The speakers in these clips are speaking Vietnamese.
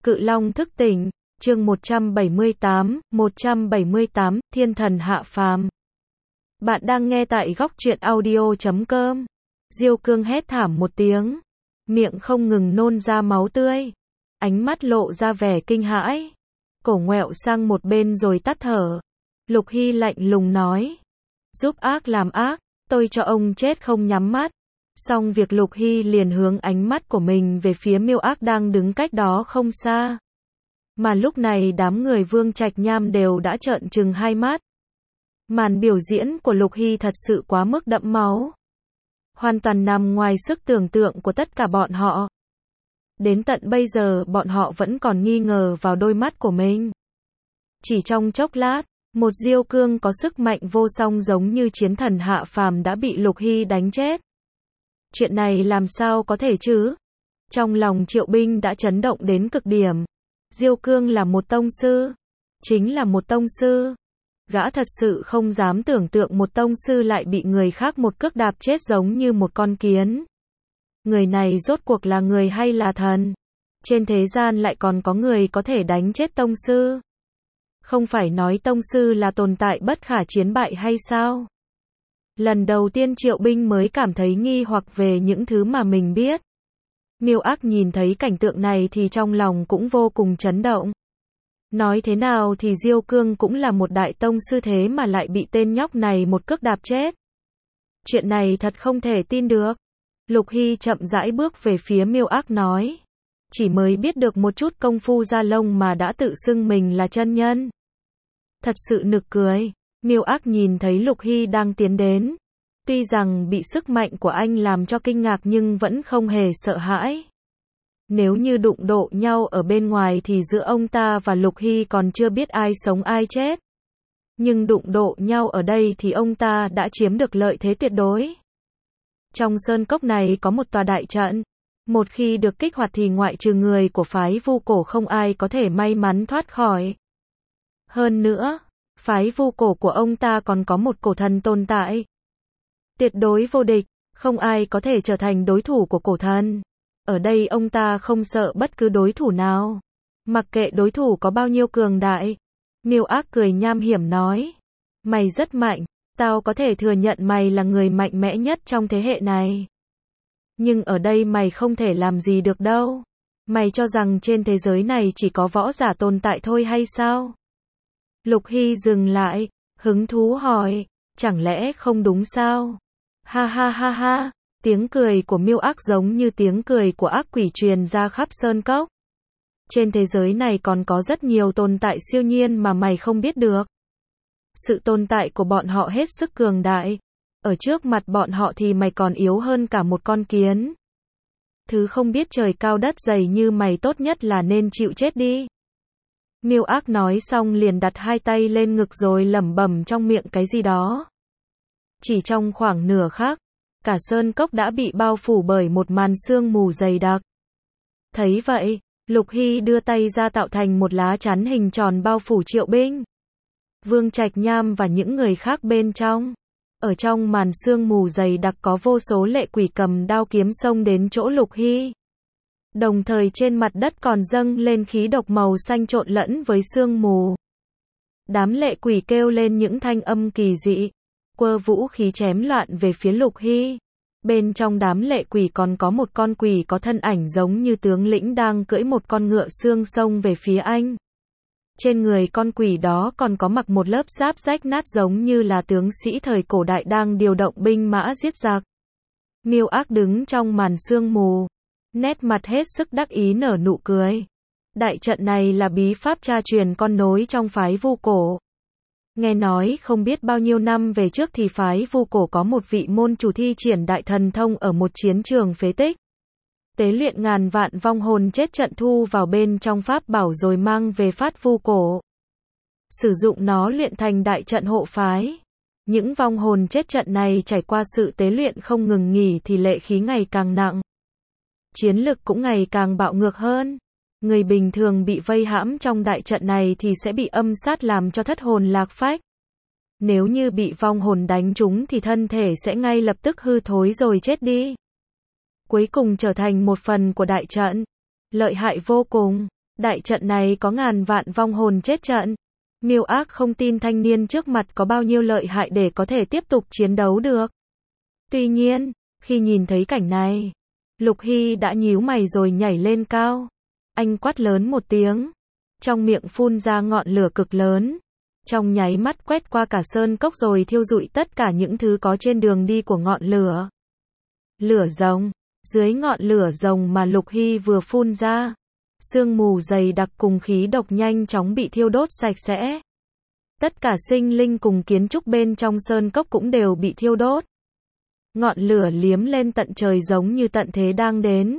Cự Long thức tỉnh, chương 178, Thiên thần hạ phàm. Bạn đang nghe tại góc truyện audio.com. Diêu Cương hét thảm một tiếng, miệng không ngừng nôn ra máu tươi, ánh mắt lộ ra vẻ kinh hãi, cổ ngoẹo sang một bên rồi tắt thở. Lục Hy lạnh lùng nói, giúp ác làm ác, tôi cho ông chết không nhắm mắt. Xong việc Lục Hy liền hướng ánh mắt của mình về phía Miêu Ác đang đứng cách đó không xa. Mà lúc này đám người Vương Trạch Nham đều đã trợn trừng hai mắt. Màn biểu diễn của Lục Hy thật sự quá mức đẫm máu, hoàn toàn nằm ngoài sức tưởng tượng của tất cả bọn họ. Đến tận bây giờ bọn họ vẫn còn nghi ngờ vào đôi mắt của mình. Chỉ trong chốc lát, một Diêu Cương có sức mạnh vô song giống như chiến thần hạ phàm đã bị Lục Hy đánh chết. Chuyện này làm sao có thể chứ? Trong lòng Triệu Binh đã chấn động đến cực điểm. Diêu Cương là một tông sư, chính là một tông sư. Gã thật sự không dám tưởng tượng một tông sư lại bị người khác một cước đạp chết giống như một con kiến. Người này rốt cuộc là người hay là thần? Trên thế gian lại còn có người có thể đánh chết tông sư? Không phải nói tông sư là tồn tại bất khả chiến bại hay sao? Lần đầu tiên Triệu Binh mới cảm thấy nghi hoặc về những thứ mà mình biết. Miêu Ác nhìn thấy cảnh tượng này thì trong lòng cũng vô cùng chấn động. Nói thế nào thì Diêu Cương cũng là một đại tông sư thế mà lại bị tên nhóc này một cước đạp chết. Chuyện này thật không thể tin được. Lục Hy chậm rãi bước về phía Miêu Ác nói, chỉ mới biết được một chút công phu da lông mà đã tự xưng mình là chân nhân. Thật sự nực cười. Miêu Ác nhìn thấy Lục Hy đang tiến đến. Tuy rằng bị sức mạnh của anh làm cho kinh ngạc nhưng vẫn không hề sợ hãi. Nếu như đụng độ nhau ở bên ngoài thì giữa ông ta và Lục Hy còn chưa biết ai sống ai chết. Nhưng đụng độ nhau ở đây thì ông ta đã chiếm được lợi thế tuyệt đối. Trong sơn cốc này có một tòa đại trận. Một khi được kích hoạt thì ngoại trừ người của phái Vu Cổ không ai có thể may mắn thoát khỏi. Hơn nữa, phái Vu Cổ của ông ta còn có một cổ thần tồn tại. Tuyệt đối vô địch, không ai có thể trở thành đối thủ của cổ thần. Ở đây ông ta không sợ bất cứ đối thủ nào. Mặc kệ đối thủ có bao nhiêu cường đại. Miêu Ác cười nham hiểm nói, mày rất mạnh, tao có thể thừa nhận mày là người mạnh mẽ nhất trong thế hệ này. Nhưng ở đây mày không thể làm gì được đâu. Mày cho rằng trên thế giới này chỉ có võ giả tồn tại thôi hay sao? Lục Hy dừng lại, hứng thú hỏi, chẳng lẽ không đúng sao? Ha ha ha ha, tiếng cười của Miêu Ác giống như tiếng cười của ác quỷ truyền ra khắp sơn cốc. Trên thế giới này còn có rất nhiều tồn tại siêu nhiên mà mày không biết được. Sự tồn tại của bọn họ hết sức cường đại. Ở trước mặt bọn họ thì mày còn yếu hơn cả một con kiến. Thứ không biết trời cao đất dày như mày tốt nhất là nên chịu chết đi. Miêu Ác nói xong liền đặt hai tay lên ngực rồi lẩm bẩm trong miệng cái gì đó. Chỉ trong khoảng nửa khắc, cả sơn cốc đã bị bao phủ bởi một màn sương mù dày đặc. Thấy vậy, Lục Hy đưa tay ra tạo thành một lá chắn hình tròn bao phủ Triệu Binh, Vương Trạch Nham và những người khác bên trong. Ở trong màn sương mù dày đặc có vô số lệ quỷ cầm đao kiếm xông đến chỗ Lục Hy. Đồng thời trên mặt đất còn dâng lên khí độc màu xanh trộn lẫn với sương mù. Đám lệ quỷ kêu lên những thanh âm kỳ dị, quơ vũ khí chém loạn về phía Lục Hy. Bên trong đám lệ quỷ còn có một con quỷ có thân ảnh giống như tướng lĩnh đang cưỡi một con ngựa xương xông về phía anh. Trên người con quỷ đó còn có mặc một lớp giáp rách nát giống như là tướng sĩ thời cổ đại đang điều động binh mã giết giặc. Miêu Ác đứng trong màn sương mù, nét mặt hết sức đắc ý nở nụ cười. Đại trận này là bí pháp cha truyền con nối trong phái Vu Cổ. Nghe nói không biết bao nhiêu năm về trước thì phái Vu Cổ có một vị môn chủ thi triển đại thần thông ở một chiến trường phế tích. Tế luyện ngàn vạn vong hồn chết trận thu vào bên trong pháp bảo rồi mang về phát Vu Cổ. Sử dụng nó luyện thành đại trận hộ phái. Những vong hồn chết trận này trải qua sự tế luyện không ngừng nghỉ thì lệ khí ngày càng nặng. Chiến lực cũng ngày càng bạo ngược hơn. Người bình thường bị vây hãm trong đại trận này thì sẽ bị âm sát làm cho thất hồn lạc phách. Nếu như bị vong hồn đánh trúng thì thân thể sẽ ngay lập tức hư thối rồi chết đi. Cuối cùng trở thành một phần của đại trận. Lợi hại vô cùng. Đại trận này có ngàn vạn vong hồn chết trận. Miêu Ác không tin thanh niên trước mặt có bao nhiêu lợi hại để có thể tiếp tục chiến đấu được. Tuy nhiên, khi nhìn thấy cảnh này, Lục Hy đã nhíu mày rồi nhảy lên cao. Anh quát lớn một tiếng, trong miệng phun ra ngọn lửa cực lớn, trong nháy mắt quét qua cả sơn cốc rồi thiêu rụi tất cả những thứ có trên đường đi của ngọn lửa. Lửa rồng, dưới ngọn lửa rồng mà Lục Hy vừa phun ra, sương mù dày đặc cùng khí độc nhanh chóng bị thiêu đốt sạch sẽ. Tất cả sinh linh cùng kiến trúc bên trong sơn cốc cũng đều bị thiêu đốt. Ngọn lửa liếm lên tận trời giống như tận thế đang đến.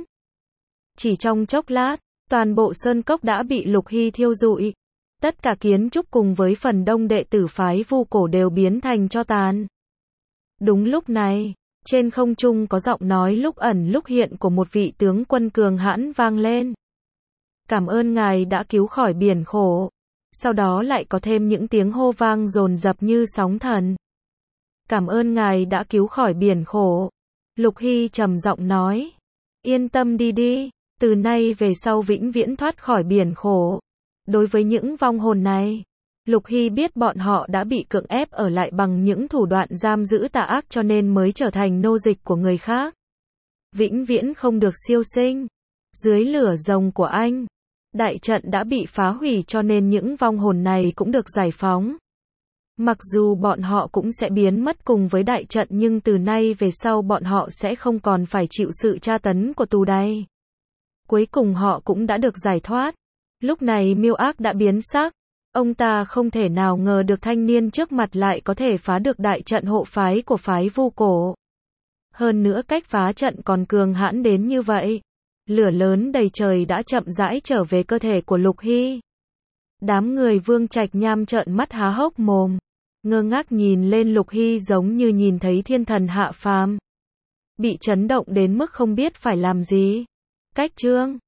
Chỉ trong chốc lát, toàn bộ sơn cốc đã bị Lục Hy thiêu rụi. Tất cả kiến trúc cùng với phần đông đệ tử phái Vu Cổ đều biến thành tro tàn. Đúng lúc này, trên không trung có giọng nói lúc ẩn lúc hiện của một vị tướng quân cường hãn vang lên. Cảm ơn ngài đã cứu khỏi biển khổ. Sau đó lại có thêm những tiếng hô vang dồn dập như sóng thần. Cảm ơn ngài đã cứu khỏi biển khổ. Lục Hy trầm giọng nói. Yên tâm đi, từ nay về sau vĩnh viễn thoát khỏi biển khổ. Đối với những vong hồn này, Lục Hy biết bọn họ đã bị cưỡng ép ở lại bằng những thủ đoạn giam giữ tà ác cho nên mới trở thành nô dịch của người khác. Vĩnh viễn không được siêu sinh. Dưới lửa rồng của anh, đại trận đã bị phá hủy cho nên những vong hồn này cũng được giải phóng. Mặc dù bọn họ cũng sẽ biến mất cùng với đại trận nhưng từ nay về sau bọn họ sẽ không còn phải chịu sự tra tấn của tù đày. Cuối cùng họ cũng đã được giải thoát. Lúc này Miêu Ác đã biến sắc. Ông ta không thể nào ngờ được thanh niên trước mặt lại có thể phá được đại trận hộ phái của phái Vu Cổ. Hơn nữa cách phá trận còn cường hãn đến như vậy. Lửa lớn đầy trời đã chậm rãi trở về cơ thể của Lục Hy. Đám người Vương Trạch Nham trợn mắt há hốc mồm, ngơ ngác nhìn lên Lục Hy giống như nhìn thấy thiên thần hạ phàm. Bị chấn động đến mức không biết phải làm gì. Cách chương